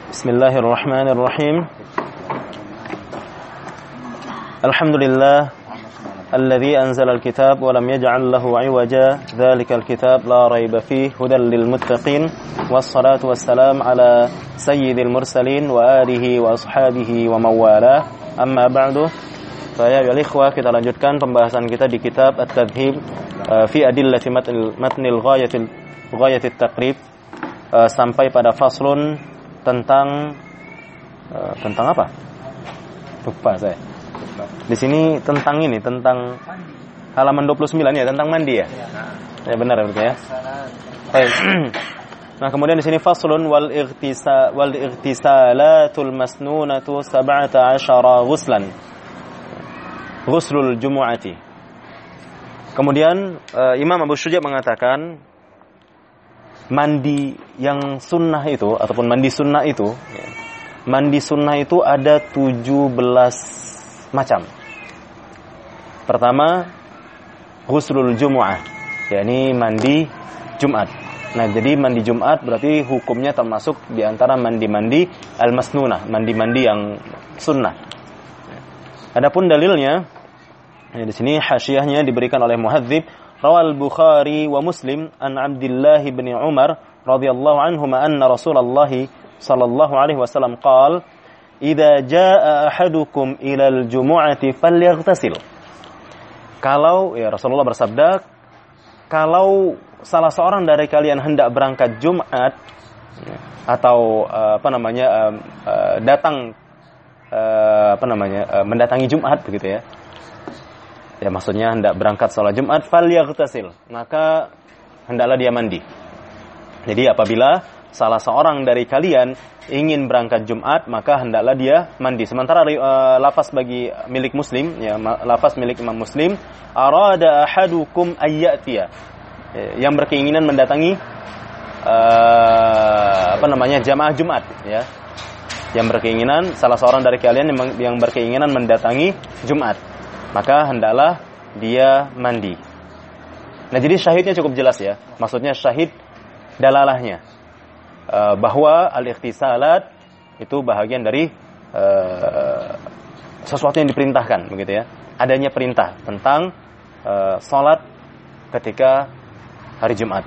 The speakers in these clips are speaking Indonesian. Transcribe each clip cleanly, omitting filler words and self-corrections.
Bismillahirrahmanirrahim. Alhamdulillah alladzi anzala al-kitab wa lam yaj'al lahu 'iwaja. Dzalikal kitab la raiba fihi hudan lil muttaqin. Wassalatu wassalamu ala sayyidil mursalin wa alihi wa ashabihi wa mawalah. Amma ba'du. Saya ya ikhwah, kita lanjutkan pembahasan kita di kitab At-Tadhhib fi adillati matnil ghayatit taqrib sampai pada faslun tentang apa? Lupa saya. Di sini tentang halaman 29 ya, tentang mandi ya. Ya benar berarti ya. Baik. Nah, kemudian di sini faslun wal ightisalatul masnunatu 17 ghuslan. Ghuslul jumu'ati. Kemudian Imam Abu Syuja mengatakan mandi yang sunnah itu ataupun mandi sunnah itu ada 17 macam. Pertama, ghuslul jumu'ah, yakni mandi Jumat. Nah, jadi mandi Jumat berarti hukumnya termasuk di antara mandi-mandi al-masnunah, mandi-mandi yang sunnah. Adapun dalilnya, di sini hasyiyahnya diberikan oleh Muhadzib, rawal Bukhari wa Muslim an Abdullah bin Umar radhiyallahu anhuma anna Rasulullah sallallahu alaihi wasallam qala idza jaa ahadukum ilal jumu'ati falyaghtasil. Kalau ya Rasulullah bersabda, kalau salah seorang dari kalian hendak berangkat Jumat atau datang mendatangi Jumat begitu ya. Ya maksudnya hendak berangkat salat Jumat falyaghtasil, maka hendaklah dia mandi. Jadi apabila salah seorang dari kalian ingin berangkat Jumat, maka hendaklah dia mandi. Sementara lafaz bagi milik Muslim, ya lafaz milik Imam Muslim, arada ahadukum ayyatiya, yang berkeinginan mendatangi jamaah Jumat, ya. Yang berkeinginan, salah seorang dari kalian yang berkeinginan mendatangi Jumat, maka hendaklah dia mandi. Nah, jadi syahidnya cukup jelas ya. Maksudnya syahid dalalahnya bahwa al-ikhtisalat itu bahagian dari sesuatu yang diperintahkan begitu ya. Adanya perintah tentang salat ketika hari Jumat.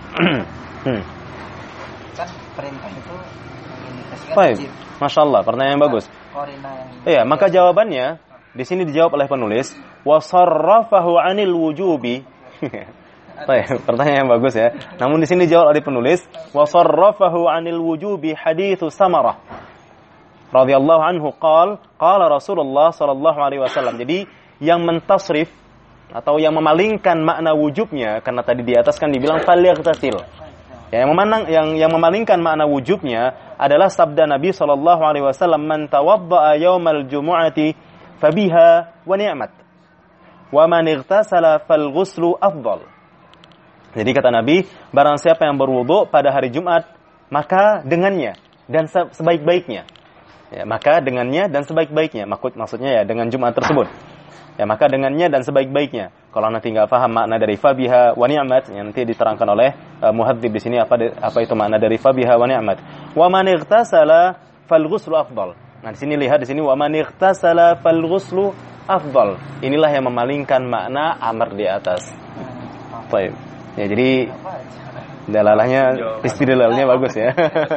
Kan perintah itu baik. Masya Allah, pertanyaan yang bagus. Iya, maka jawabannya di sini dijawab oleh penulis, wasarrafahu 'anil wujubi. Baik, pertanyaan yang bagus ya. Namun di sini dijawab oleh penulis, wasarrafahu 'anil wujubi haditsu Samarah radhiyallahu anhu qala Rasulullah sallallahu alaihi wasallam. Jadi yang mentasrif atau yang memalingkan makna wujubnya, karena tadi di atas kan dibilang falyaghtasil. Ya, yang memalingkan makna wujubnya adalah sabda Nabi sallallahu alaihi wasallam, man tawaddaa yaumal jumu'ati fabiha wa ni'mat wa man ightasala fal ghuslu afdal. Jadi kata Nabi, barang siapa yang berwudu pada hari Jumat, maka dengannya dan sebaik-baiknya. Ya, maka dengannya dan sebaik-baiknya. Maksudnya ya dengan Jumat tersebut. Ya, maka dengannya dan sebaik-baiknya. Kalau nanti enggak paham makna dari fabiha wa ni'mat, yang nanti diterangkan oleh Muhadzib di sini apa itu makna dari fabiha wa ni'mat. Wa man ightasala fal ghuslu afdal. Nah, di sini lihat di sini wa man ightasala fal ghuslu afdal. Inilah yang memalingkan makna amr di atas. Baik. Ya, jadi dalalahnya istidlalnya bagus ya.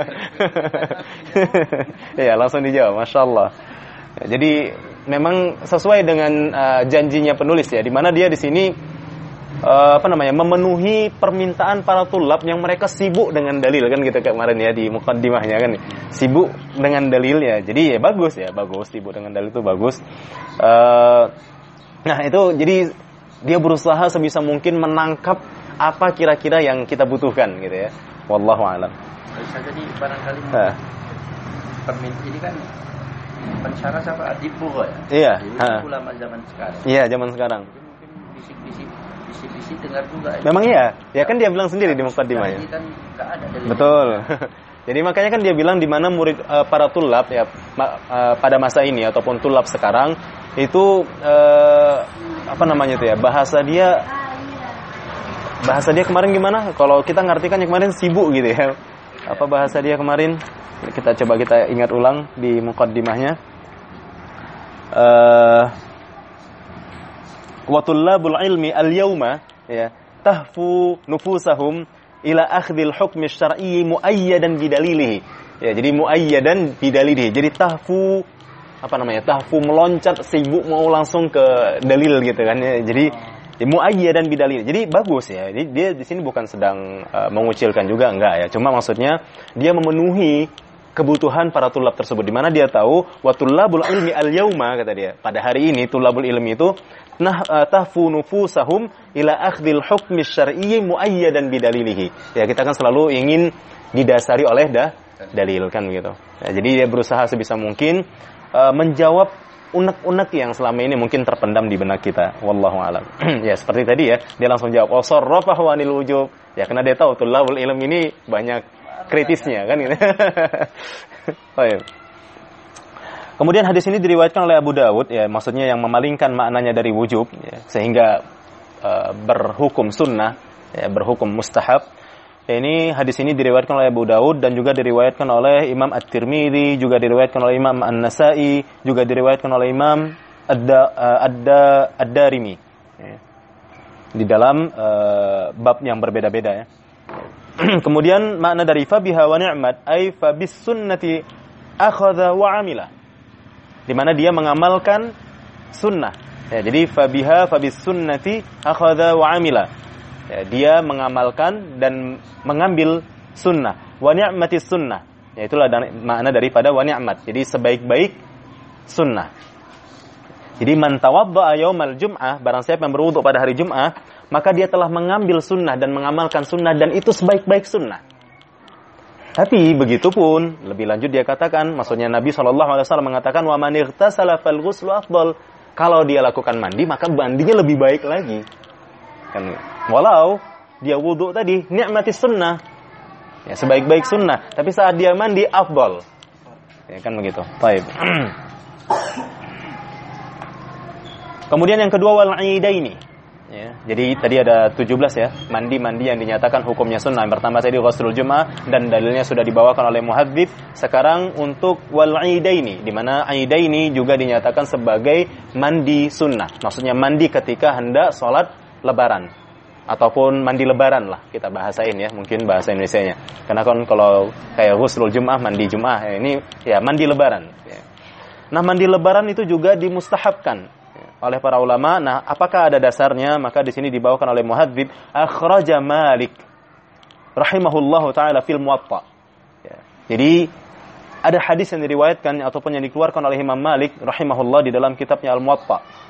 Ya, langsung dijawab, Masya Allah. Ya, jadi memang sesuai dengan janjinya penulis ya, di mana dia di sini memenuhi permintaan para tulab yang mereka sibuk dengan dalil kan gitu kemarin ya di muqaddimahnya kan, sibuk dengan dalil ya. Jadi ya bagus sibuk dengan dalil itu bagus. Nah, itu jadi dia berusaha sebisa mungkin menangkap apa kira-kira yang kita butuhkan gitu ya. Wallahu a'lam. Bisa jadi barangkali permintaan ini kan pensyarah siapa Adibur ya. Iya. Ulama zaman sekarang. Iya, zaman sekarang. Jadi mungkin bisik-bisik dengar juga. Memang iya. Ya kan dia bilang sendiri di muqaddimahnya. Ini kan enggak ada dalil. Betul. Jadi makanya kan dia bilang di mana murid para tulab ya pada masa ini ataupun tulab sekarang itu bahasa dia kemarin gimana? Kalau kita ngartikan yang kemarin sibuk gitu ya. Apa bahasa dia kemarin? Kita ingat ulang di muqaddimahnya. Wa tullabul ilmi al-yawma ya tahfu nufusahum ila akhdhil hukmi syar'i muayyadan bidalilihi. Ya, jadi muayyadan bidalilihi. Jadi tahfu meloncat sibuk mau langsung ke dalil gitu kan ya. Jadi muayyadan bidalil. Jadi bagus ya. Jadi dia di sini bukan sedang mengucilkan juga, enggak ya. Cuma maksudnya dia memenuhi kebutuhan para tulab tersebut, di mana dia tahu wa tullabul ilmi al-yauma, kata dia. Pada hari ini tulabul ilmi itu tahfu nufusahum ila akhdhil hukmi syar'i muayyadan bidalilihi. Ya, kita kan selalu ingin didasari oleh dalil kan gitu. Ya, jadi dia berusaha sebisa mungkin menjawab unek-unek yang selama ini mungkin terpendam di benak kita. Wallahu a'lam. Ya, seperti tadi ya, dia langsung jawab wasarrafahu anil wujub. Ya, karena dia tahu tulabul ilm ini banyak kritisnya kan gitu. Baik. Kemudian hadis ini diriwayatkan oleh Abu Dawud ya, maksudnya yang memalingkan maknanya dari wujub ya, sehingga berhukum sunnah ya, berhukum mustahab. Ya, ini hadis ini diriwayatkan oleh Abu Dawud dan juga diriwayatkan oleh Imam At-Tirmidzi, juga diriwayatkan oleh Imam An-Nasa'i, juga diriwayatkan oleh Imam Ad-Darimi ya, di dalam bab yang berbeda-beda ya. Kemudian makna dari fabiha wa ni'mat ay fabis sunnati akhadha wa amila, di mana dia mengamalkan sunnah ya, jadi fabiha fabis sunnati akhadha wa amila ya, dia mengamalkan dan mengambil sunnah. Wa ni'matis sunnah, ya, itulah makna daripada wa ni'mat. Jadi sebaik-baik sunnah. Jadi man tawadda'a yaumal jum'ah, barang siapa yang berwudu pada hari Jumat, maka dia telah mengambil sunnah dan mengamalkan sunnah, dan itu sebaik-baik sunnah. Tapi begitupun lebih lanjut dia katakan, maksudnya Nabi SAW mengatakan wa man ightasala fal ghuslu afdal. Kalau dia lakukan mandi, maka mandinya lebih baik lagi. Kan, walau dia wudu tadi ni'matis sunnah ya, sebaik-baik sunnah, tapi saat dia mandi afdal ya, kan begitu. Baik. Kemudian yang kedua wal aidaini ya, jadi tadi ada 17 ya mandi yang dinyatakan hukumnya sunnah. Yang pertama tadi ghuslul jum'ah dan dalilnya sudah dibawakan oleh muhadzib. Sekarang untuk wal aidaini, di mana aidaini juga dinyatakan sebagai mandi sunnah, maksudnya mandi ketika hendak sholat lebaran ataupun mandi lebaran lah kita bahasain ya, mungkin bahasa Indonesianya. Karena kan kalau kayak ghuslul jum'ah, mandi jum'ah ya, ini ya mandi lebaran ya. Nah, mandi lebaran itu juga dimustahabkan ya, oleh para ulama. Nah, apakah ada dasarnya? Maka di sini dibawakan oleh muhadzib akhraja Malik rahimahullahu taala fil Muwatta ya. Jadi ada hadis yang diriwayatkan ataupun yang dikeluarkan oleh Imam Malik rahimahullah di dalam kitabnya Al-Muwatta.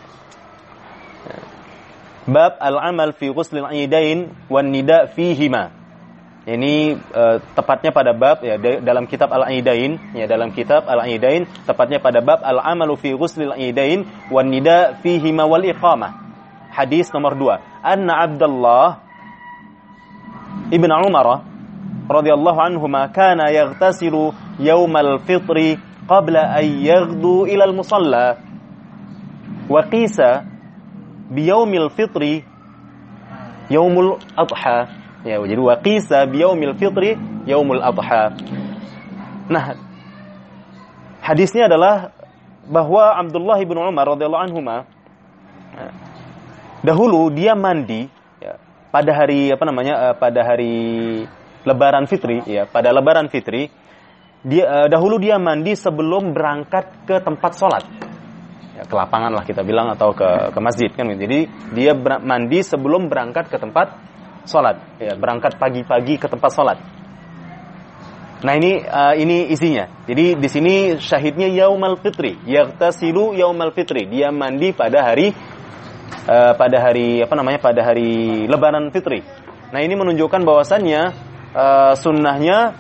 Bab al-amal fi ghuslil aidain wan nida fihima. Ini tepatnya pada bab ya dalam kitab al-aidain ya, dalam kitab al-aidain tepatnya pada bab al-amalu fi ghuslil aidain wan nida fihima wal iqamah. Hadis nomor 2. Anna Abdullah ibn Umar radhiyallahu anhuma kana yaghtasilu yaumal fitri qabla an yaghdu ila al-musalla wa qisa biyaumil fitri yaumul adha ya, jadi waqisa biyaumil fitri yaumul adha. Nah, hadisnya adalah bahwa Abdullah bin Umar radhiyallahu anhuma dahulu dia mandi ya, pada hari pada hari lebaran fitri ya, pada lebaran fitri dia dahulu dia mandi sebelum berangkat ke tempat sholat. Ke lapangan lah kita bilang, atau ke masjid kan. Jadi dia mandi sebelum berangkat ke tempat sholat ya, berangkat pagi-pagi ke tempat sholat. Nah, ini isinya. Jadi di sini syahidnya yaumal fitri, yaghtasilu yaumal fitri, dia mandi pada hari pada hari lebaran fitri. Nah, ini menunjukkan bahwasannya sunnahnya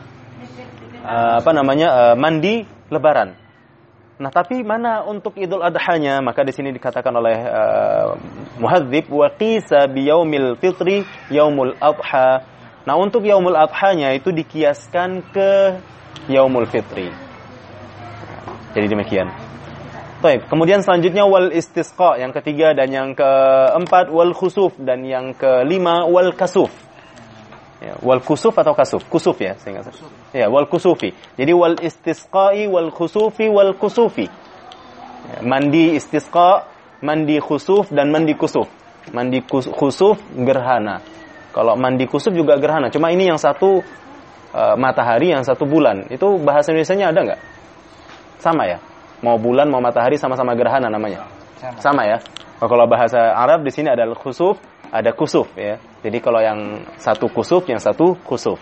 mandi lebaran. Nah, tapi mana untuk Idul Adhanya? Maka di sini dikatakan oleh muhadzib wa qisa bi yaumil fitri yaumul adha. Nah, untuk yaumul adhanya itu dikiaskan ke yaumul fitri. Jadi demikian. Baik, kemudian selanjutnya wal istisqa yang ketiga, dan yang keempat wal khusuf, dan yang kelima wal kasuf. Ya, wal kusuf atau kasuf? Kusuf ya, saya ingat. Ya, wal kusufi. Jadi wal istisqai wal khusufi wal kusufi. Ya, mandi istisqa, mandi khusuf dan mandi kusuf. Mandi khusuf gerhana. Kalau mandi kusuf juga gerhana. Cuma ini yang satu matahari, yang satu bulan. Itu bahasa Indonesianya ada nggak? Sama ya? Mau bulan, mau matahari sama-sama gerhana namanya. Sama ya? Kalau bahasa Arab di sini ada khusuf, ada kusuf ya. Jadi kalau yang satu kusuf, yang satu kusuf.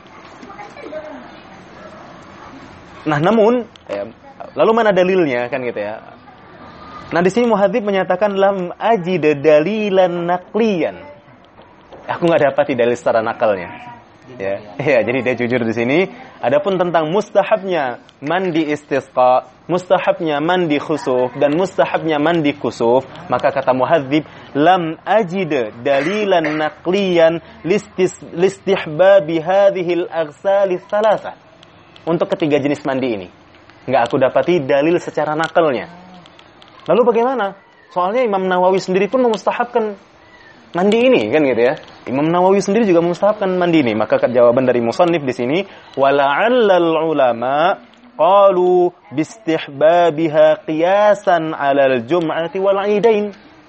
Nah, namun ya, lalu mana dalilnya kan gitu ya? Nah, di sini muhadzib menyatakan lam ajid dalilan naqliyan. Aku nggak dapati dalil secara nakalnya. Ya, jadi dia jujur di sini. Adapun tentang mustahabnya mandi istisqa, mustahabnya mandi khusuf dan mustahabnya mandi kusuf, maka kata muhadzib lam ajid dalilan naqliyan listihbabi hadhil aghsal tsalatsa. Untuk ketiga jenis mandi ini enggak aku dapati dalil secara nakalnya. Lalu bagaimana? Soalnya Imam Nawawi sendiri pun memustahabkan mandi ini kan gitu ya. Imam Nawawi sendiri juga memustahabkan mandi ini. Maka jawaban dari musannif di sini wala'allal ulama qalu bistihbabiha qiyasan 'alal jum'ati wal 'idain.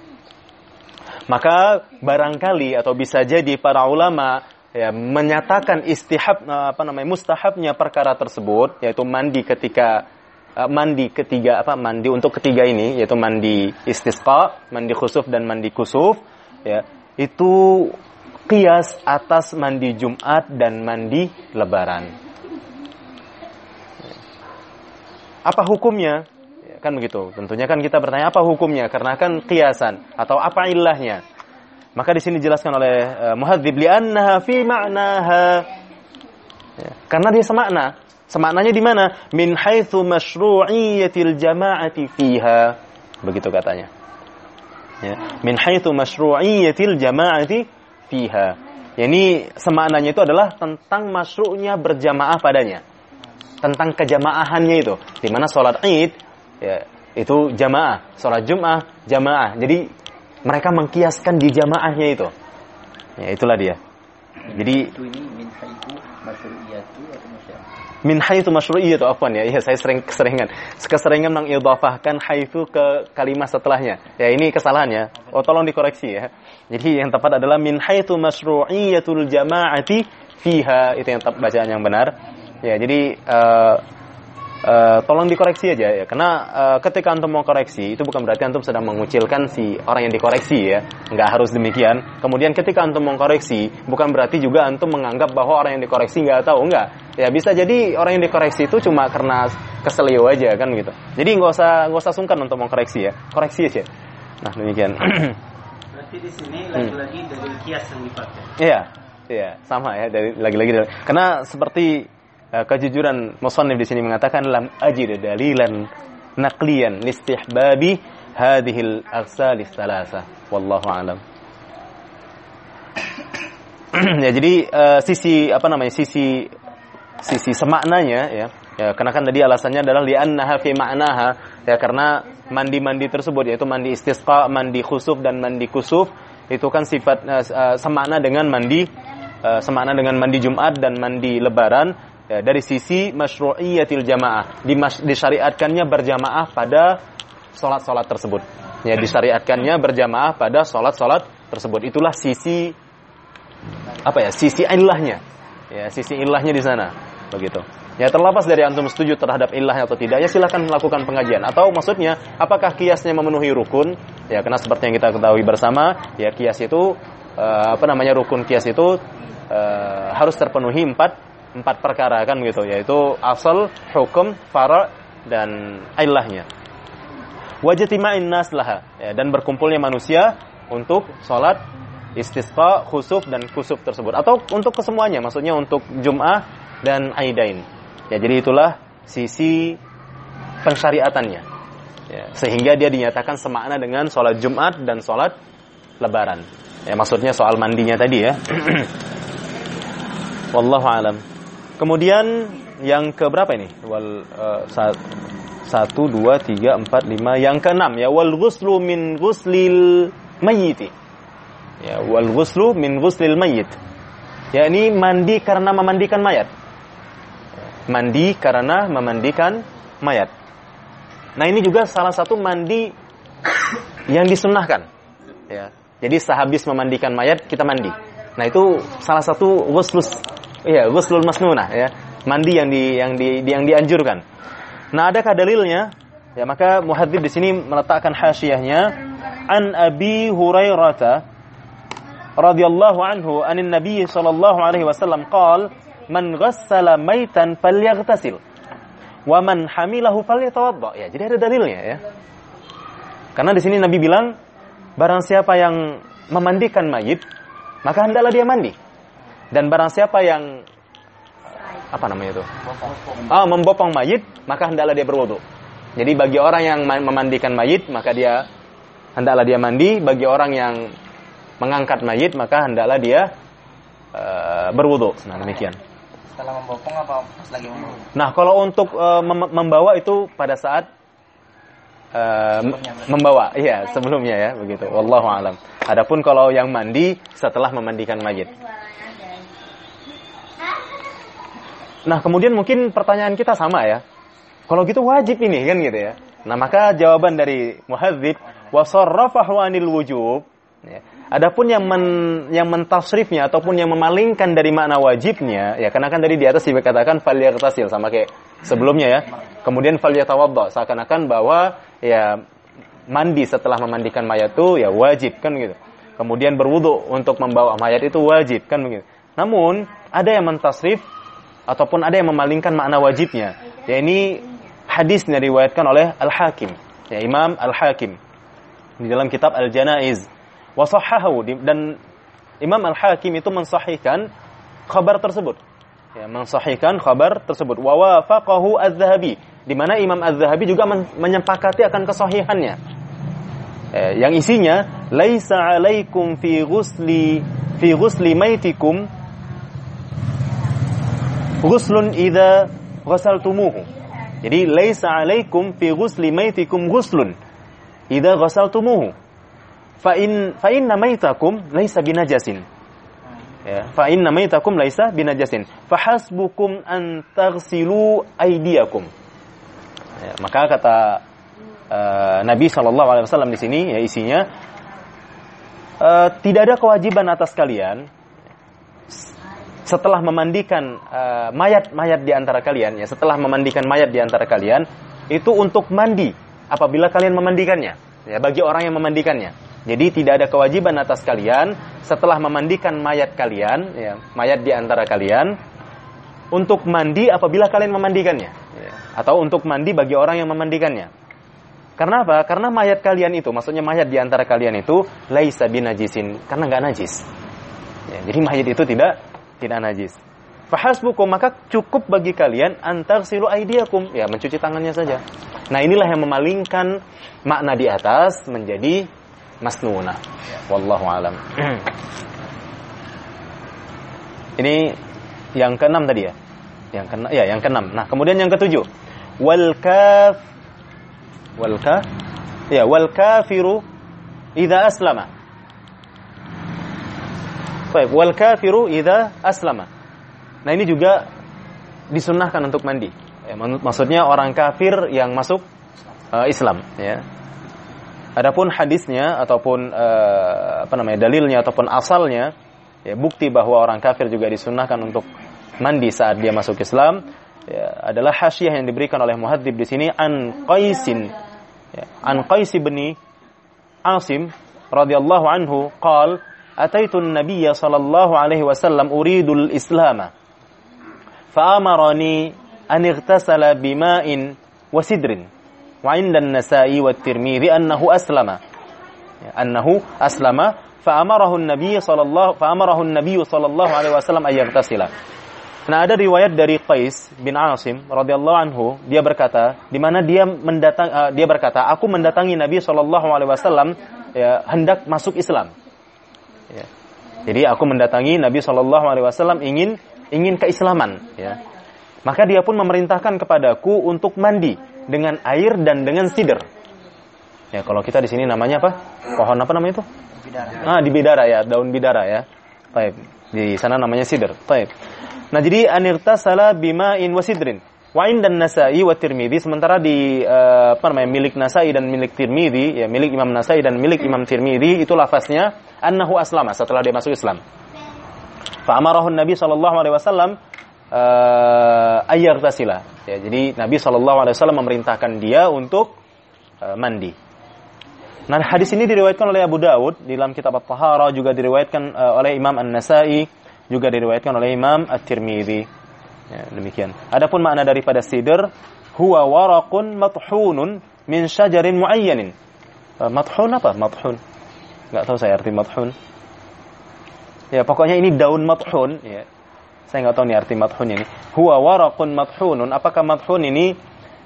Maka barangkali atau bisa jadi para ulama ya menyatakan mustahabnya perkara tersebut, yaitu mandi untuk ketiga ini, yaitu mandi istisqa, mandi khusuf dan mandi kusuf ya, itu qiyas atas mandi Jumat dan mandi Lebaran. Apa hukumnya? Ya, kan begitu. Tentunya kan kita bertanya apa hukumnya, karena kan qiyasan atau apa ilahnya. Maka di sini dijelaskan oleh muhadzib li'annaha fi ma'naha. Ya, karena dia semakna. Semaknanya di mana? Min haitsu masyru'iyyatil jama'ati fiha. Begitu katanya. Ya, min haitsu masyru'iyyatil jama'ati fiha. Ya, ini semaknanya itu adalah tentang masyru'nya berjamaah padanya. Tentang kejamaahannya itu. Di mana salat Id ya, itu jamaah, salat Jumat jamaah. Jadi mereka mengkiaskan di jamaahnya itu. Ya, itulah dia. Jadi itu ini min haitsu masyru'iyatu atau min haitsu masyru'iyatu afwan ya. Iya, saya keseringan mengidhafahkan haitsu ke kalimat setelahnya. Ya, ini kesalahan ya. Oh, tolong dikoreksi ya. Jadi yang tepat adalah min haitsu masyru'iyatul jama'ati fiha, itu yang bacaan yang benar. Ya, jadi tolong dikoreksi aja ya, karena ketika antum mau koreksi itu bukan berarti antum sedang mengucilkan si orang yang dikoreksi ya, nggak harus demikian. Kemudian ketika antum mau koreksi bukan berarti juga antum menganggap bahwa orang yang dikoreksi nggak tahu, nggak ya, bisa jadi orang yang dikoreksi itu cuma karena keselio aja kan gitu. Jadi nggak usah sungkan untuk mengkoreksi ya, koreksi aja. Nah, demikian. Berarti di sini lagi-lagi dari kias yang dipakai. Iya, sama ya, dari lagi-lagi karena seperti kejujuran musannif di sini mengatakan lam ajid dalilan naqliyan listihbabi hadhil aghsal tsalatsa wallahu a'lam. Ya, jadi sisi semaknanya ya, karena kan tadi alasannya adalah li'annaha fi ma'naha ya, karena mandi-mandi tersebut yaitu mandi istisqa, mandi khusuf dan mandi kusuf itu kan sifat semakna dengan mandi Jumat dan mandi Lebaran. Ya, dari sisi masyru'iyatil jamaah, disyariatkannya berjamaah pada salat-salat tersebut. Ya, disyariatkannya berjamaah pada salat-salat tersebut. Itulah sisi ilahnya. Ya, sisi ilahnya di sana. Begitu. Ya, terlepas dari antum setuju terhadap ilahnya atau tidak, ya silakan melakukan pengajian. Atau maksudnya, apakah kiasnya memenuhi rukun? Ya, karena seperti yang kita ketahui bersama, ya kias itu rukun kias itu harus terpenuhi empat perkara kan gitu, yaitu asal, hukum, fara' dan ilahnya. Wajtima'in nas laha, ya, dan berkumpulnya manusia untuk salat istisqa, khusuf dan kusuf tersebut, atau untuk kesemuanya, maksudnya untuk Jum'ah dan Aidain. Ya, jadi itulah sisi pensyariatannya. Ya, sehingga dia dinyatakan semakna dengan salat Jumat dan salat Lebaran. Ya, maksudnya soal mandinya tadi ya. Wallahu a'lam. Kemudian yang keberapa ini? 1, 2, 3, 4, 5. Yang keenam ya, wal ghuslu min ghuslil mayyit. Ya, wal ghuslu min ghuslil mayyit. yakni mandi karena memandikan mayat. Mandi karena memandikan mayat. Nah, ini juga salah satu mandi yang disunnahkan. Ya. Jadi sehabis memandikan mayat kita mandi. Nah, itu salah satu ghuslul masnunah ya. Mandi yang dianjurkan. Nah, adakah dalilnya? Ya, maka muhadzib di sini meletakkan hasyiyahnya an Abi Hurairah radhiyallahu anhu anin Nabi sallallahu alaihi wasallam qala man ghassala maitan falyaghtasil wa man hamilahu falyatawadda. Ya, jadi ada dalilnya ya. Karena di sini Nabi bilang barang siapa yang memandikan mayit maka hendaklah dia mandi. Dan barang siapa yang membopong mayit, maka hendaklah dia berwudu. Jadi bagi orang yang memandikan mayit, maka dia hendaklah dia mandi. Bagi orang yang mengangkat mayit, maka hendaklah dia berwudu. Nah, demikian. Setelah membopong apa pas lagi membawa? Nah, kalau untuk membawa itu pada saat membawa, iya sebelumnya ya, begitu. Wallahu a'lam. Adapun kalau yang mandi setelah memandikan mayit. Nah, kemudian mungkin pertanyaan kita sama ya. Kalau gitu wajib ini kan gitu ya. Nah, maka jawaban dari muhadzib wa sarrafahu anil wujub. Ya. Adapun yang mentasrifnya ataupun yang memalingkan dari makna wajibnya, ya karena kan tadi di atas dikatakan falyaghtasil sama kayak sebelumnya ya. Kemudian falyatawadda, seakan-akan bahwa ya mandi setelah memandikan mayat itu ya wajib kan gitu. Kemudian berwudu untuk membawa mayat itu wajib kan begitu. Namun ada yang mentasrif ataupun ada yang memalingkan makna wajibnya. Ya ini hadis yang diriwayatkan oleh Al-Hakim, ya Imam Al-Hakim di dalam kitab Al-Janaiz. Wa sahhahu, dan Imam Al-Hakim itu mensahihkan khabar tersebut. Ya, mensahihkan khabar tersebut. Wa wafaqahu Az-Zahabi, di mana Imam Az-Zahabi juga menyepakati akan kesahihannya. Yang isinya laisa 'alaikum fi ghusli maitikum ghuslun idza ghasaltumuhu. Jadi laisa 'alaikum fi ghusli maitikum ghuslun idza ghasaltumuhu. Fa inna maitakum laisa binajasin. Ya, fa inna maitakum laisa binajasin. Fa hasbukum an taghsilu aydiyakum. Ya, maka kata Nabi SAW di sini ya isinya tidak ada kewajiban atas kalian setelah memandikan mayat-mayat di antara kalian, ya setelah memandikan mayat di antara kalian itu untuk mandi apabila kalian memandikannya, ya bagi orang yang memandikannya. Jadi tidak ada kewajiban atas kalian setelah memandikan mayat kalian, ya mayat di antara kalian untuk mandi apabila kalian memandikannya, ya, atau untuk mandi bagi orang yang memandikannya. Karena apa? Karena mayat kalian itu, maksudnya mayat di antara kalian itu laisa binajisin, karena enggak najis. Ya, jadi mayat itu tidak najis. Fahasbukum, maka cukup bagi kalian antarsilu aidiakum, ya mencuci tangannya saja. Nah, inilah yang memalingkan makna di atas menjadi masnuna. Wallahu alam. Ini yang keenam tadi ya. Yang keenam. Nah, kemudian yang ketujuh. Wal kafiru idza aslama. Baik, wal kafiru idza aslama. Nah, ini juga disunnahkan untuk mandi. Ya, maksudnya orang kafir yang masuk Islam, ya. Adapun hadisnya ataupun dalilnya ataupun asalnya, ya, bukti bahwa orang kafir juga disunnahkan untuk mandi saat dia masuk Islam, ya, adalah hasyiyah yang diberikan oleh muhadzib di sini an Qais bin Asim radhiyallahu anhu qala ataitu an-nabiy sallallahu alaihi wasallam uridul islam fa amarani an ightasala bima'in wa sidrin wa 'inda an-nasa'i wa at-tirmidhi annahu aslama fa amarahu an-nabiy sallallahu alaihi wasallam ay yaghtasila. Nah, ada riwayat dari Qais bin Asim radhiyallahu anhu, dia berkata, di mana dia berkata, aku mendatangi Nabi sallallahu alaihi wasallam, ya, hendak masuk Islam. Ya. Jadi aku mendatangi Nabi sallallahu alaihi wasallam ingin keislaman, ya. Maka dia pun memerintahkan kepadaku untuk mandi dengan air dan dengan sidr. Ya, kalau kita di sini namanya apa? Pohon apa namanya itu? Bidara. Di bidara ya, daun bidara ya. Baik, di sana namanya sidr. Baik. Nah, jadi anirtasala bima'in wa sidrin. Wa indan Nasa'i wa Tirmidzi, sementara di milik Nasa'i dan milik Tirmidzi, ya milik Imam Nasa'i dan milik Imam Tirmidzi itu lafaznya annahu aslama, setelah dia masuk Islam. Fa amarahu Nabi sallallahu alaihi wasallam ayyartasila. Ya, jadi Nabi sallallahu alaihi wasallam memerintahkan dia untuk mandi. Nah, hadis ini diriwayatkan oleh Abu Dawud di dalam kitab At-Taharah, juga diriwayatkan oleh Imam An-Nasa'i, juga diriwayatkan oleh Imam At-Tirmidzi. Ya, demikian. Adapun makna daripada sidr, huwa waraqun mathhunun min syajarin muayyanin. Mathhun apa? Mathhun. Enggak tahu saya arti mathhun. Ya, pokoknya ini daun mathhun, ya. Saya enggak tahu nih arti mathhun ini. Huwa waraqun mathhunun. Apakah mathhun ini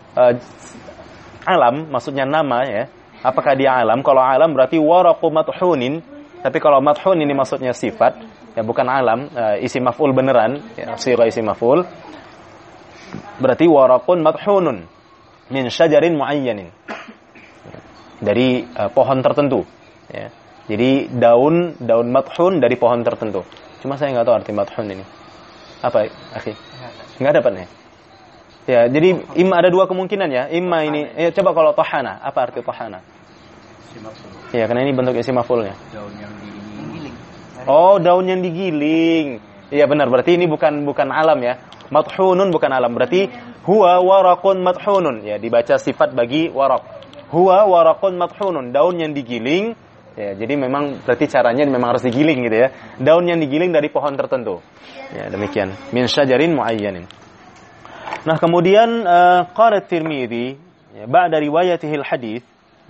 alam, maksudnya nama, ya? Apakah dia alam? Kalau alam berarti waraqu mathunin, tapi kalau mathhun ini maksudnya sifat, ya bukan alam, isi maf'ul beneran, ya, sirah isi maf'ul. Berarti waraqun mathhunun min syajarin muayyanin. Dari pohon tertentu, ya. Jadi daun mathhun dari pohon tertentu. Cuma saya enggak tahu arti mathhun ini. Apa, akhi? Enggak dapat nih. Ya, jadi ada dua kemungkinan ya. Imma ini, coba kalau tahana, apa arti tahana? Ya, karena ini bentuk isi maf'ulnya. Daun yang digiling. Oh, daun yang digiling. Iya benar, berarti ini bukan alam ya. Mathhunun bukan alam, berarti huwa waraqun mathhunun. Ya, dibaca sifat bagi waraq. Huwa waraqun mathhunun, daun yang digiling. Ya, jadi memang berarti caranya memang harus digiling gitu ya. Daun yang digiling dari pohon tertentu. Ya, demikian. Min syajarin muayyanin. Nah, kemudian qala Tirmidzi ba'da riwayatihi al-hadits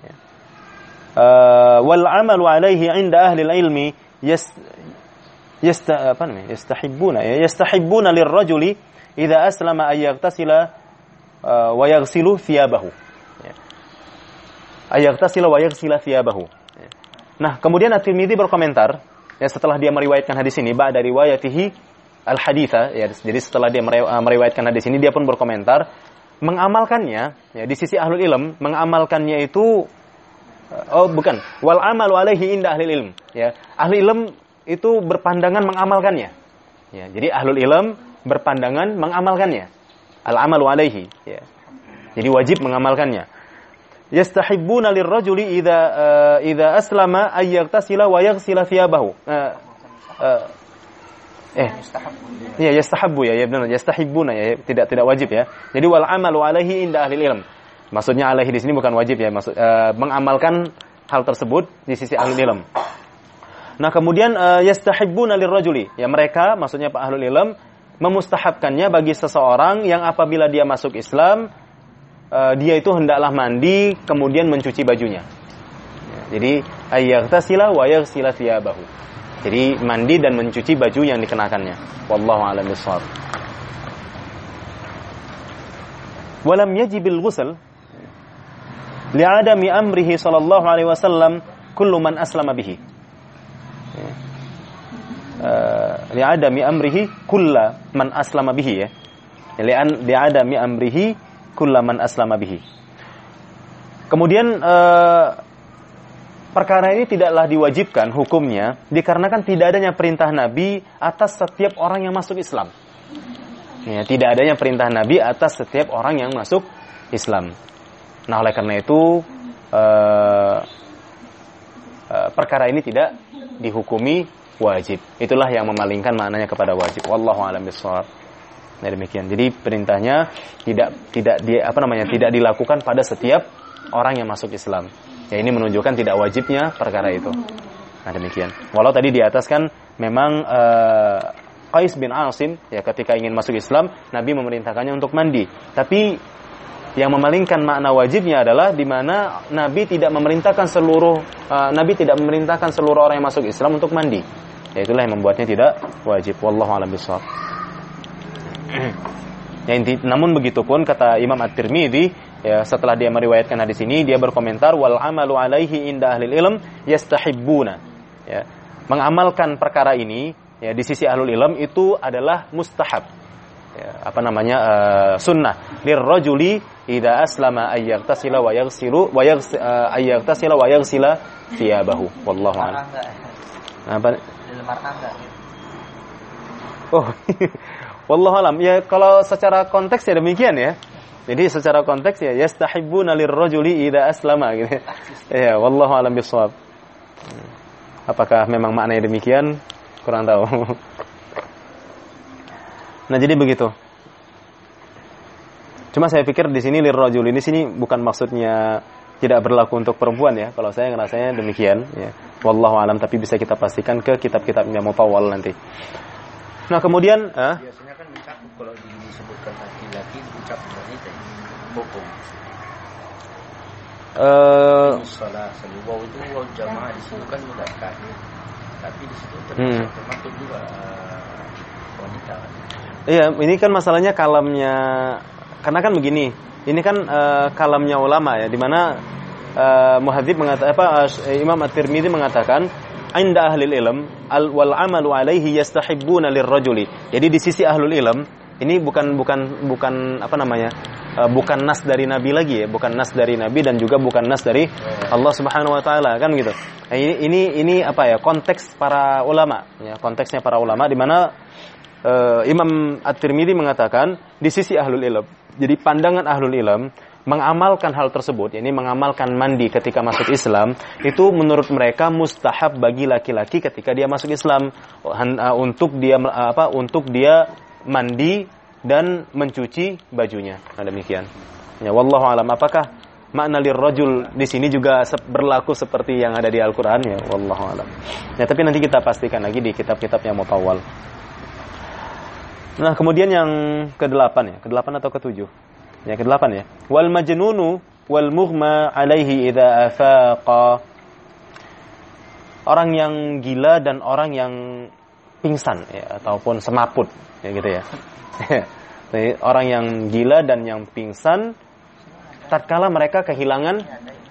wal 'amalu 'alaihi 'inda ahli al-'ilmi yastahibbuna lirrajuli idza aslama ay yaghtasila wa yaghsilu thiyabahu. Ay yaghtasila wa yaghsila thiyabahu. Nah, kemudian At-Tirmidzi berkomentar ya setelah dia meriwayatkan hadis ini ba'da riwayatihi al-haditha, ya, jadi setelah dia meriwayatkan hadis ini, dia pun berkomentar mengamalkannya, ya, di sisi ahlul ilm, mengamalkannya itu wal amalu alaihi inda ahlul ilm, ya, ahli ilm itu berpandangan mengamalkannya, ya, jadi ahlul ilm berpandangan mengamalkannya, al amalu alaihi, ya, jadi wajib mengamalkannya. Yastahibbuna lirrajuli idza aslama ay yaghtasila wa yaghsila thiyabahu. Ya yastahabbu ya benar, yastahibbuna ya, tidak wajib ya. Jadi wal amalu alaihi inda ahli ilm. Maksudnya alaihi di sini bukan wajib ya, maksud mengamalkan hal tersebut di sisi ahli ilm. Nah, kemudian yastahibbuna lirrajuli, ya mereka maksudnya Pak ahlul ilm memustahabkannya bagi seseorang yang apabila dia masuk Islam, dia itu hendaklah mandi kemudian mencuci bajunya. Ya, jadi ayyaghtasila wa yaghsila thiyabahu. Jadi mandi dan mencuci baju yang dikenakannya. Wallahu a'lam bishawab. Walam yajibil ghusl li'adami amrihi sallallahu alaihi wasallam kullu man aslama bihi. Li'adami amrihi kullu man aslama bihi ya. Li'adami amrihi kullu man aslama bihi. Kemudian perkara ini tidaklah diwajibkan hukumnya dikarenakan tidak adanya perintah Nabi atas setiap orang yang masuk Islam. Ya, tidak adanya perintah Nabi atas setiap orang yang masuk Islam. Nah, oleh karena itu perkara ini tidak dihukumi wajib. Itulah yang memalingkan maknanya kepada wajib. Wallahu a'lam bishawab. Nah, demikian. Jadi perintahnya tidak dilakukan pada setiap orang yang masuk Islam. Ya, ini menunjukkan tidak wajibnya perkara itu. Nah, demikian. Walau tadi di atas kan memang Qais bin Asim ya ketika ingin masuk Islam, Nabi memerintahkannya untuk mandi. Tapi yang memalingkan makna wajibnya adalah di mana Nabi tidak memerintahkan seluruh orang yang masuk Islam untuk mandi. Ya, itulah yang membuatnya tidak wajib. Wallahu a'lam bishawab. Ya, namun begitupun kata Imam At-Tirmidzi, ya, setelah dia meriwayatkan hadis ini, dia berkomentar wal amalu alaihi inda ahli ilm yastahibbuna. Ya, mengamalkan perkara ini ya di sisi ahlul ilm itu adalah mustahab. Ya, sunnah lirrajuli idza aslama ayyaghtasila wa yaghsila thiyabahu. Wallahu a'lam. Apa? Oh, wallahu alam. Ya kalau secara konteks ya demikian ya. Jadi secara konteks ya yastahibbuna lirrajuli idza aslama gitu. Ya, wallahu alam bissawab. Apakah memang maknanya demikian? Kurang tahu. Nah, jadi begitu. Cuma saya pikir di sini lirrajuli di sini bukan maksudnya tidak berlaku untuk perempuan ya. Kalau saya ngerasanya demikian ya. Wallahu alam, tapi bisa kita pastikan ke kitab-kitabnya mutawwal nanti. Nah, kemudian biasanya kan mencakup kalau disebutkan laki-laki mencakup wanita hukum. Salah waw itu waw jamaah di situ kan mudzakkar. Tapi di situ termasuk juga wanita. Iya, ini kan masalahnya kalamnya, karena kan begini. Ini kan kalamnya ulama ya, di mana muhadzib mengatakan Imam At-Tirmidzi mengatakan inda ahlil ilm wal amalu alaihi yastahibbuna lirrajuli. Jadi di sisi ahlul ilm ini bukan apa namanya? Bukan nas dari Nabi lagi ya, bukan nas dari Nabi dan juga bukan nas dari Allah Subhanahu wa taala kan gitu. Nah, ini apa ya? Konteks para ulama ya, konteksnya para ulama di mana Imam At-Tirmidzi mengatakan di sisi ahlul ilm. Jadi pandangan ahlul ilm mengamalkan hal tersebut, yakni mengamalkan mandi ketika masuk Islam, itu menurut mereka mustahab bagi laki-laki ketika dia masuk Islam untuk dia mandi dan mencuci bajunya. Nah, demikian. Ya, wallahu alam. Apakah makna lirrajul di sini juga berlaku seperti yang ada di Al-Qur'an ya? Wallahu alam. Ya, tapi nanti kita pastikan lagi di kitab-kitab yang mutawwal. Nah, kemudian yang ke-8 ya. Ke-8 atau ke-7? Ya, ke-8 ya. Wal majnunu wal mughma alaihi idza afaqa. Orang yang gila dan orang yang pingsan ya, ataupun semaput ya gitu ya. Jadi, orang yang gila dan yang pingsan tatkala mereka kehilangan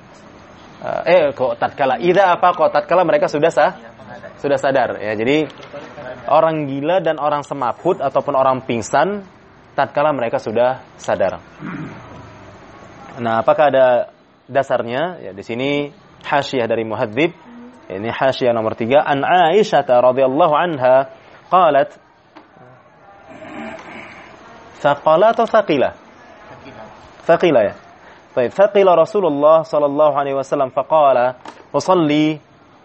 tatkala mereka sudah sadar ya. Jadi orang gila dan orang semaput ataupun orang pingsan tatkala mereka sudah sadar. Nah, apakah ada dasarnya? Ya, di sini hasyiah dari muhadzib. Ini hasyiah nomor 3. An Aisyah radhiyallahu anha qalat Thaqala atau thaqila? Thaqila ya. Baik, thaqila Rasulullah sallallahu alaihi wasallam faqala usalli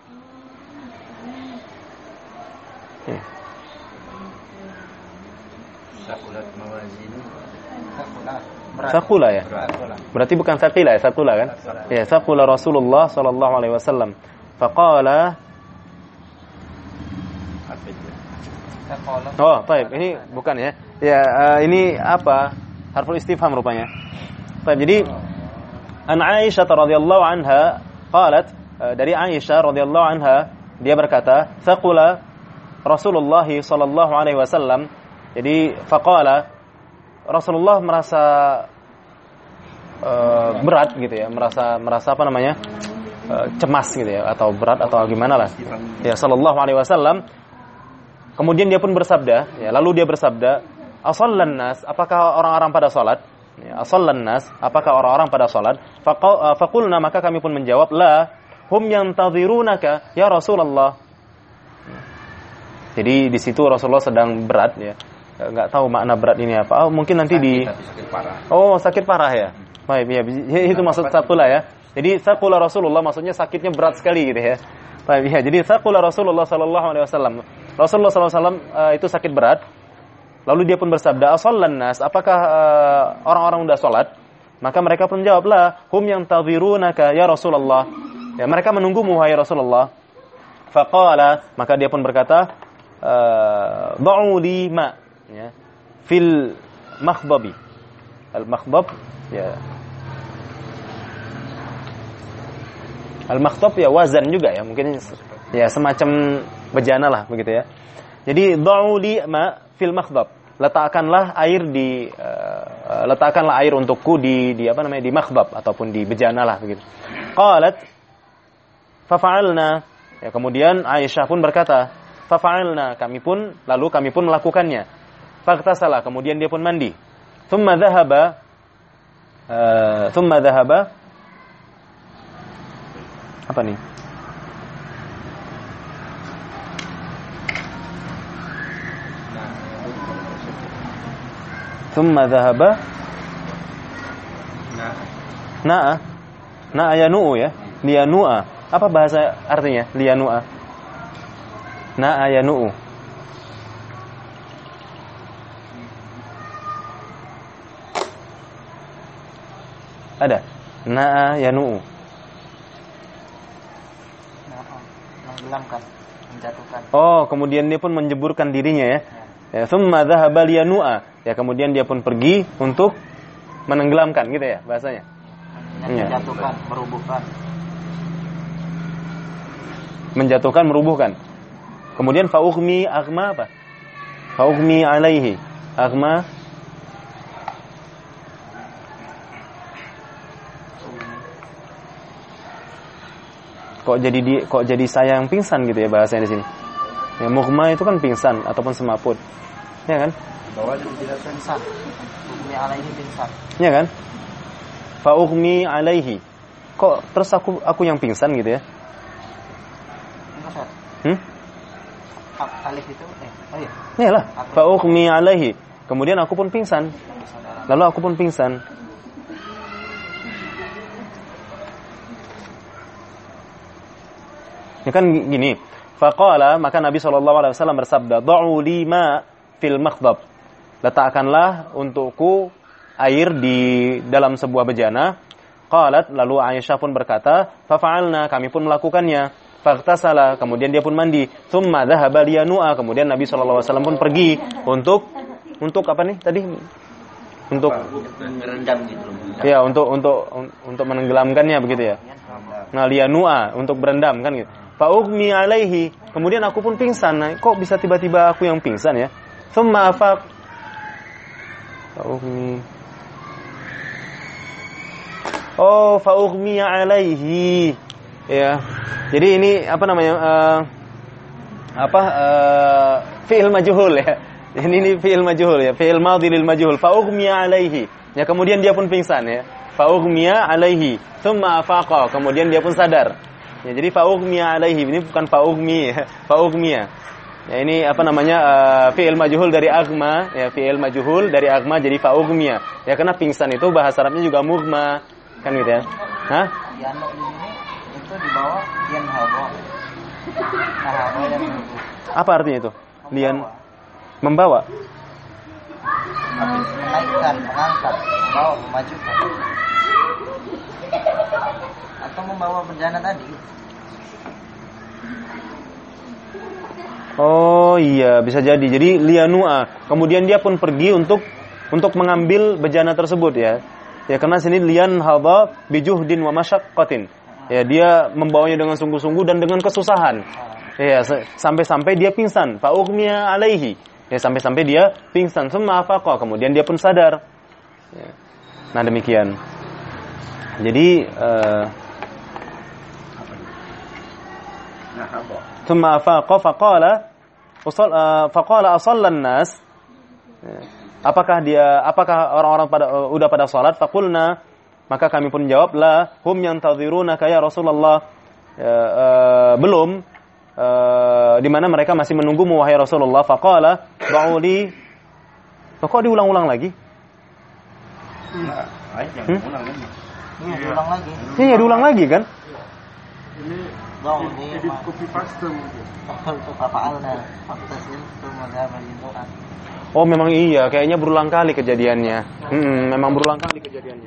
Thaqula ya. Berarti bukan thaqila ya, thaqula kan? Ya, thaqula Rasulullah sallallahu alaihi wasallam faqala Oh, baik. Ini bukan ya. Ya, ini apa? Harful istifham rupanya. Baik, jadi an Aisyah radhiyallahu anha qalat, dari Aisyah radhiyallahu anha dia berkata, "Thaqula Rasulullah sallallahu alaihi wasallam." Jadi faqala Rasulullah merasa berat gitu ya, merasa apa namanya? Cemas gitu ya, atau berat atau gimana lah. Ya, sallallahu alaihi wasallam. Kemudian dia pun bersabda, ya, lalu dia bersabda, "Asallan nas, apakah orang-orang pada salat?" Ya, asallan nas, apakah orang-orang pada salat? Faqulna, maka kami pun menjawab, "La, hum yantadhirunaka ya Rasulullah." Jadi di situ Rasulullah sedang berat ya. Enggak tahu makna berat ini apa. Oh, mungkin nanti sakit parah. Oh, sakit parah ya. Baik, ya, itu maksud saqula ya. Jadi saqula Rasulullah maksudnya sakitnya berat sekali gitu ya. Baik, ya. Jadi saqula Rasulullah sallallahu alaihi wasallam. Rasulullah sallallahu alaihi wasallam itu sakit berat. Lalu dia pun bersabda, "Asallan nas, apakah orang-orang sudah salat?" Maka mereka pun menjawablah, "Hum yantadhirunaka ya Rasulullah." Ya, mereka menunggumu wahai Rasulullah. Faqala, maka dia pun berkata, "Da'u li ma." Ya. Fil makhdabi. Al-makhdab ya. Al-makhdab ya wazan juga ya, mungkin ya semacam bejana lah begitu ya. Jadi da'u li ma fil makhdab. Letakkanlah air untukku di apa namanya, di makhdab ataupun di bejana lah begitu. Qalat fa fa'alna. Ya, kemudian Aisyah pun berkata, fa fa'alna, kami pun melakukannya. Faghtasala, kemudian dia pun mandi. Thumma dhahaba apa nih? Thumma dhahaba na'a yanu'u ya. Liyanu'a. Apa bahasa artinya? Liyanu'a. Na'a yanu'u. Ada. Na'a yanu'u. Menenggelamkan, menjatuhkan. Oh, kemudian dia pun menjeburkan dirinya ya. Ya, thumma dhahaba liyanu'a. Ya, kemudian dia pun pergi untuk menenggelamkan gitu ya bahasanya. Menjatuhkan, merubuhkan. Menjatuhkan, merubuhkan. Kemudian fa'ughmi aghma apa? Fa'ughmi alaihi. Aghma kok jadi saya yang pingsan gitu ya bahasanya di sini. Ya, mughma itu kan pingsan ataupun semaput. Ya kan? Bahwa tidak pingsan. Fa'ughmi alaihi pingsan. Ya kan? Fa'ughmi alaihi. Kok terus aku yang pingsan gitu ya? Alif itu oh iya. Iyalah, fa'ughmi alaihi. Kemudian aku pun pingsan. Lalu aku pun pingsan. Ya kan gini. Faqala, maka Nabi SAW bersabda, "Da'u li ma fil makhdab." Letakkanlah untukku air di dalam sebuah bejana. Qalat, lalu Aisyah pun berkata, "Fafa'alna," kami pun melakukannya. Faghtasala, kemudian dia pun mandi. Tsumma dhahaba liyanu'a, kemudian Nabi SAW pun pergi untuk apa nih tadi? Untuk merendam gitu. Ya, untuk menenggelamkannya begitu ya. Nah, liyanu'a untuk berendam kan gitu. Fa'ughmi alaihi, kemudian aku pun pingsan. Nah, kok bisa tiba-tiba aku yang pingsan ya? Tsumma afaq. Fa'ughmi. Oh, fa'ughmi alaihi. Ya. Jadi ini apa namanya? Fi'il majhul ya. Ini fi'il majhul ya. Fi'il madhi lil majhul. Fa'ughmiya alaihi. Ya, kemudian dia pun pingsan ya. Fa'ughmiya alaihi. Tsumma afaqa. Kemudian dia pun sadar. Ya, jadi fa'ughmiya alaihi ini bukan fa'ughmi ya. Fa'ughmiya. Ya, ini apa namanya? Fi'il majhul dari aghma ya. Fi'il majhul dari aghma jadi fa'ughmiya. Ya, karena pingsan itu bahasa Arabnya juga mughma. Kan gitu ya. Hah? Yanuk di sini itu di bawah lian haba. Haba yang menuju. Apa artinya itu? Lian membawa. Menaikkan, mengangkat, membawa, memajukan. Atau membawa bejana tadi. Oh iya, bisa jadi. Jadi lianu'a. Kemudian dia pun pergi untuk mengambil bejana tersebut ya. Ya, karena sini lian hadha bijuhdin wa masyaqqatin. Ya, dia membawanya dengan sungguh-sungguh dan dengan kesusahan. Ya, sampai-sampai dia pingsan. Fa'ughmiya alaihi. Ya, sampai-sampai dia pingsan. Tsumma afaqa. Kemudian dia pun sadar. Ya. Nah, demikian. Jadi tsumma afaqa faqala asallan nas. Apakah orang-orang udah pada salat? Faqulna, maka kami pun jawab, la hum yantadhirunaka ya Rasulullah. Belum, di mana mereka masih menunggumu wahai Rasulullah. Faqala ba'uli. Kok diulang-ulang lagi? Diulang lagi. Iya, diulang lagi kan? Ini copy paste mungkin. Untuk fa'alna, faktasil tsumma dhahaba liyanu'a. Oh, memang iya, kayaknya berulang kali kejadiannya. Memang berulang kali kejadiannya.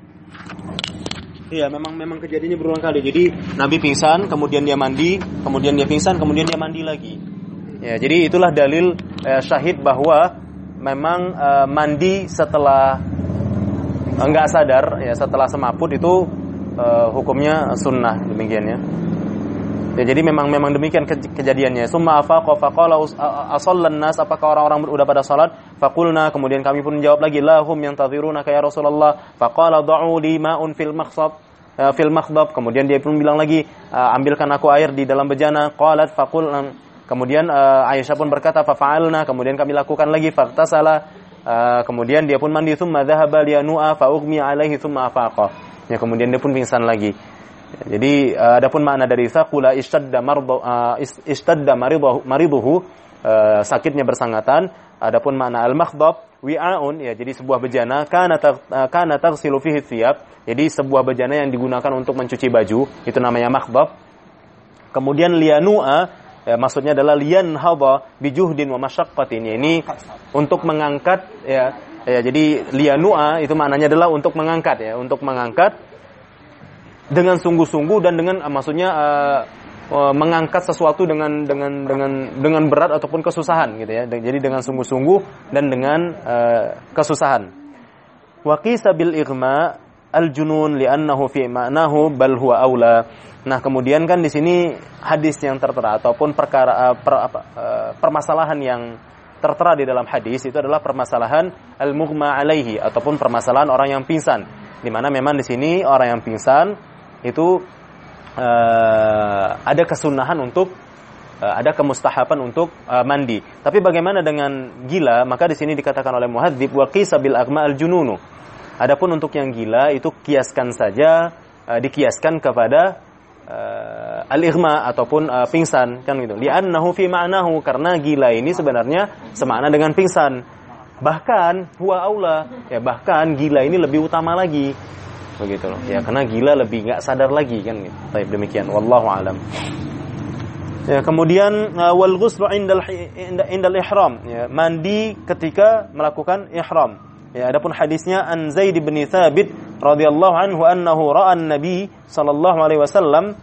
Iya, memang kejadiannya berulang kali. Jadi Nabi pingsan, kemudian dia mandi, kemudian dia pingsan, kemudian dia mandi lagi. Ya, jadi itulah dalil syahid bahwa memang mandi setelah enggak sadar, ya setelah semaput itu hukumnya sunnah, demikian ya. Ya, jadi memang demikian kejadiannya. Summa afaqa faqala asallan nas, apakah orang-orang udah pada salat? Faqulna, kemudian kami pun menjawab lagi, lahum yantadhirunaka ya Rasulullah. Faqala da'u li ma'un fil makhdab. Kemudian dia pun bilang lagi, ambilkan aku air di dalam bejana. Qalat faqulna. Kemudian Aisyah pun berkata, fafa'alna. Kemudian kami lakukan lagi, faqtasala. Kemudian dia pun mandi, thumma dhahaba liyanu'a fa'ughmi alaihi thumma afaqa. Ya, kemudian dia pun pingsan lagi. Jadi adapun makna dari thaqula istadda mariduhu, sakitnya bersangatan. Adapun makna al-makhdab, wi'aun, ya, jadi sebuah bejana, kana taghsilu fihi thiyab, jadi sebuah bejana yang digunakan untuk mencuci baju, itu namanya makhdab. Kemudian lianu'a, ya, maksudnya adalah liyanhadha bijuhdin wa masyaqqatin, ya, ini untuk mengangkat, ya, jadi lianu'a itu maknanya adalah untuk mengangkat, ya, untuk mengangkat dengan sungguh-sungguh dan dengan maksudnya mengangkat sesuatu dengan berat ataupun kesusahan, gitu ya. Jadi dengan sungguh-sungguh dan dengan kesusahan. Wa qisa bil ighma al-junun li'annahu fi ma'nahu bal huwa aula. Nah, kemudian kan di sini hadis yang tertera ataupun permasalahan yang tertera di dalam hadis itu adalah permasalahan al-mughma alaihi ataupun permasalahan orang yang pingsan. Di mana memang di sini orang yang pingsan itu ada kesunahan untuk ada kemustahaban untuk mandi. Tapi bagaimana dengan gila? Maka di sini dikatakan oleh muhadzib wa qisa bil aghma al jununu. Adapun untuk yang gila itu kiaskan saja, dikiaskan kepada al-ighma ataupun pingsan, kan gitu. Li'annahu fi ma'nahu, karena gila ini sebenarnya semakna dengan pingsan. Bahkan huwa aula, ya, bahkan gila ini lebih utama lagi. Begitu loh. Ya, karena gila lebih enggak sadar lagi, kan gitu. Baik, demikian wallahu alam. Ya, kemudian wal ghuslu indal ihram, ya, mandi ketika melakukan ihram. Ya, adapun hadisnya an Zaid bin Thabit radhiyallahu anhu annahu ra'a an-nabi sallallahu alaihi wasallam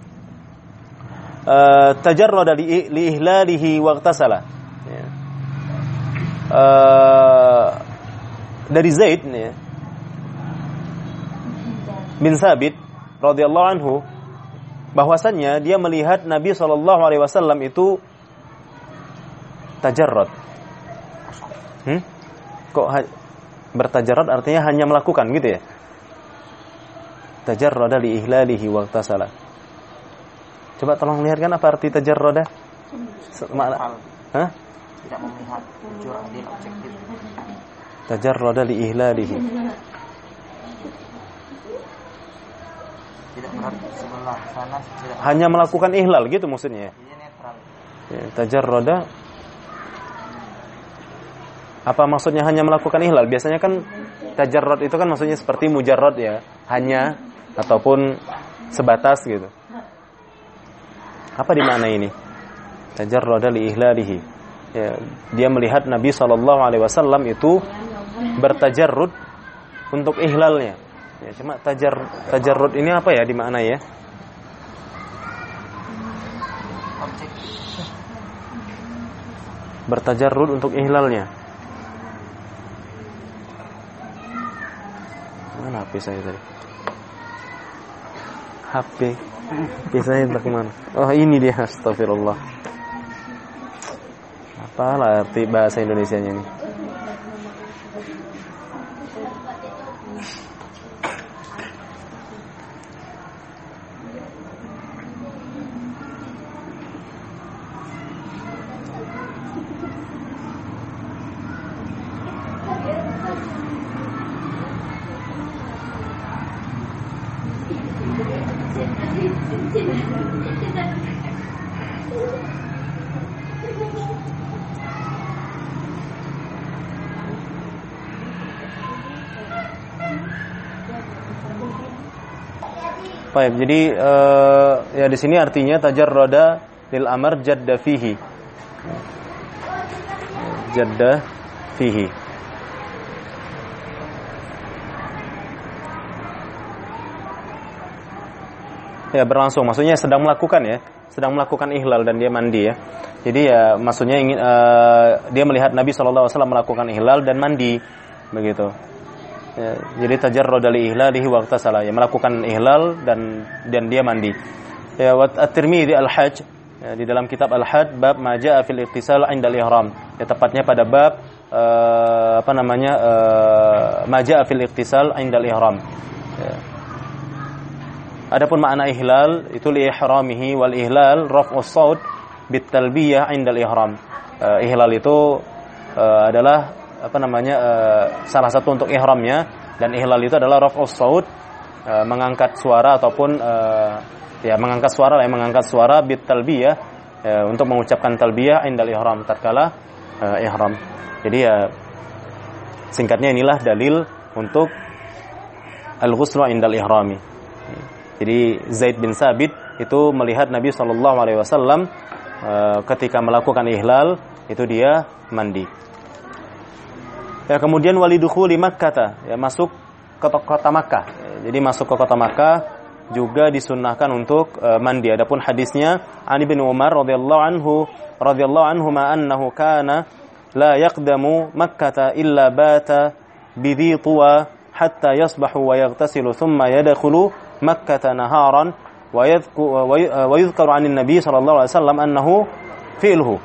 tajarrada li ihlalihi wa ightasala. Ya. Dari Zaid, ya, bin Thabit radhiyallahu anhu bahwasannya dia melihat Nabi sallallahu alaihi wasallam itu tajarrad. Kok bertajarrad artinya hanya melakukan, gitu ya? Tajarrada li ihlalihi wa ightasala. Coba tolong lihatkan apa arti tajarrada? Makna tidak memihak, jujur, adil, objektif. Tajarrada li ihlalihi. Tidak berat sebelah sana, tidak hanya melakukan ihlal, gitu maksudnya. Ini netral. Ya, tajarrada. Apa maksudnya hanya melakukan ihlal? Biasanya kan tajarrud itu kan maksudnya seperti mujarrad, ya, hanya ataupun sebatas, gitu. Apa dimakna ini? Tajarrada li ihlalihi. Ya, dia melihat Nabi sallallahu alaihi wasallam itu bertajarrud untuk ihlalnya. Ya, cuma tajarrud ini apa ya dimakna, ya? Bertajarrud untuk ihlalnya. Mana HP saya tadi? HP saya entah kemana. Oh, ini dia, astagfirullah. Apalah arti bahasa Indonesianya ini? Baik, jadi ya di sini artinya tajarrada lil amr jadda fihi. Jadda fihi. Ya, berlangsung, maksudnya sedang melakukan, ya, sedang melakukan ihlal dan dia mandi, ya. Jadi ya maksudnya ingin dia melihat Nabi SAW melakukan ihlal dan mandi, begitu. Ya, jadi tajarrada li ihlalihi wa ightasala, ya, melakukan ihlal dan dia mandi. Ya, wa at-Tirmidzi al-Hajj, ya, di dalam kitab al-Hajj bab ma jaa fil ightisal 'inda al-ihram. Ya, tepatnya pada bab ma jaa fil ightisal 'inda al-ihram. Ya. Adapun makna ihlal itu li ihramihi, wal ihlal raf'us shaut bit talbiyah 'inda al-ihram. Ihlal itu adalah salah satu untuk ihramnya, dan ihlal itu adalah raf'us shaut, mengangkat suara ataupun mengangkat suara bit talbiyah, untuk mengucapkan talbiyah indal ihram tatkala ihram. Jadi ya Singkatnya inilah dalil untuk al-ghuslu indal ihrami. Jadi Zaid bin Sabit itu melihat Nabi SAW ketika melakukan ihlal itu dia mandi. Ya, kemudian walidukhuli Makkah, ya, masuk ke kota Makkah. Jadi masuk ke kota Makkah juga disunnahkan untuk mandi. Adapun hadisnya An Ibnu Umar radhiyallahu anhuma annahu kana la yaqdamu Makkah illa bata bidhi tuwa hatta yasbahu wa yaghtasilu thumma yadkhulu Makkah naharan wa yadhkuru 'an an-nabi sallallahu alaihi wasallam annahu fi'luhu.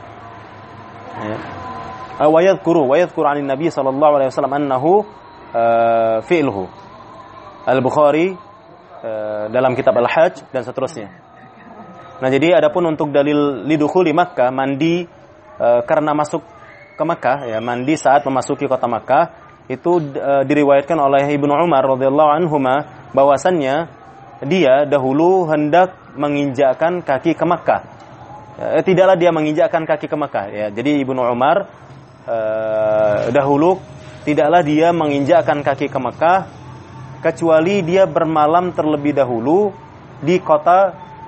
Wa yadhkuru 'an an-nabi sallallahu alaihi wasallam annahu fi'luhu. Al-Bukhari dalam kitab Al-Hajj dan seterusnya. Nah, jadi adapun untuk dalil lidukhuli Makkah, mandi karena masuk ke Makkah, ya, mandi saat memasuki kota Makkah, itu diriwayatkan oleh Ibnu Umar radhiyallahu anhuma bahwasannya dia dahulu hendak menginjakkan kaki ke Makkah. Tidaklah dia menginjakkan kaki ke Makkah, ya. Jadi Ibnu Umar dahulu tidaklah dia menginjakkan kaki ke Makkah kecuali dia bermalam terlebih dahulu di kota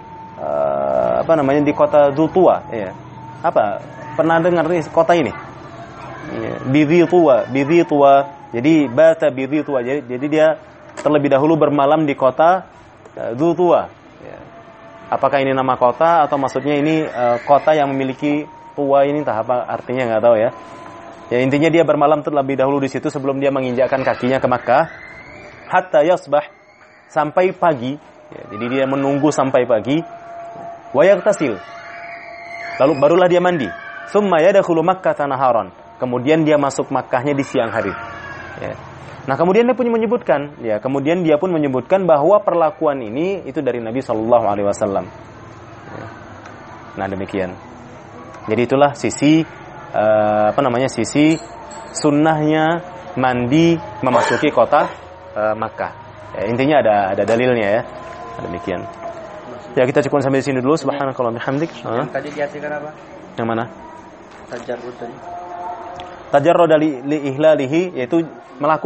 di kota Dzultuwa, ya. Apa? Pernah dengar kota ini? Ya, Bidhituwa. Jadi bata Bidhituwa. Jadi dia terlebih dahulu bermalam di kota Dzultuwa. Ya. Apakah ini nama kota atau maksudnya ini kota yang memiliki tuwa ini, entah apa artinya, nggak tahu ya. Ya, intinya dia bermalam terlebih dahulu di situ sebelum dia menginjakkan kakinya ke Makkah. Hatta yasbah, sampai pagi. Ya, jadi dia menunggu sampai pagi. Wa yaghtasil, lalu barulah dia mandi. Summa yadkhulu Makkah naharan, kemudian dia masuk Makkahnya di siang hari. Ya. Nah, kemudian dia pun menyebutkan bahwa perlakuan ini itu dari Nabi Shallallahu Alaihi Wasallam. Ya. Nah, demikian. Jadi itulah sisi sisi sunnahnya mandi memasuki kota Makkah. Ya, intinya ada dalilnya, ya. Demikian. Ya, kita cukup sampai di sini dulu. Subhanakallahumma bihamdik. Yang tadi diartikan apa? Yang mana? Tajarrud tadi. Tajarrud li ihlalihi, yaitu melakukan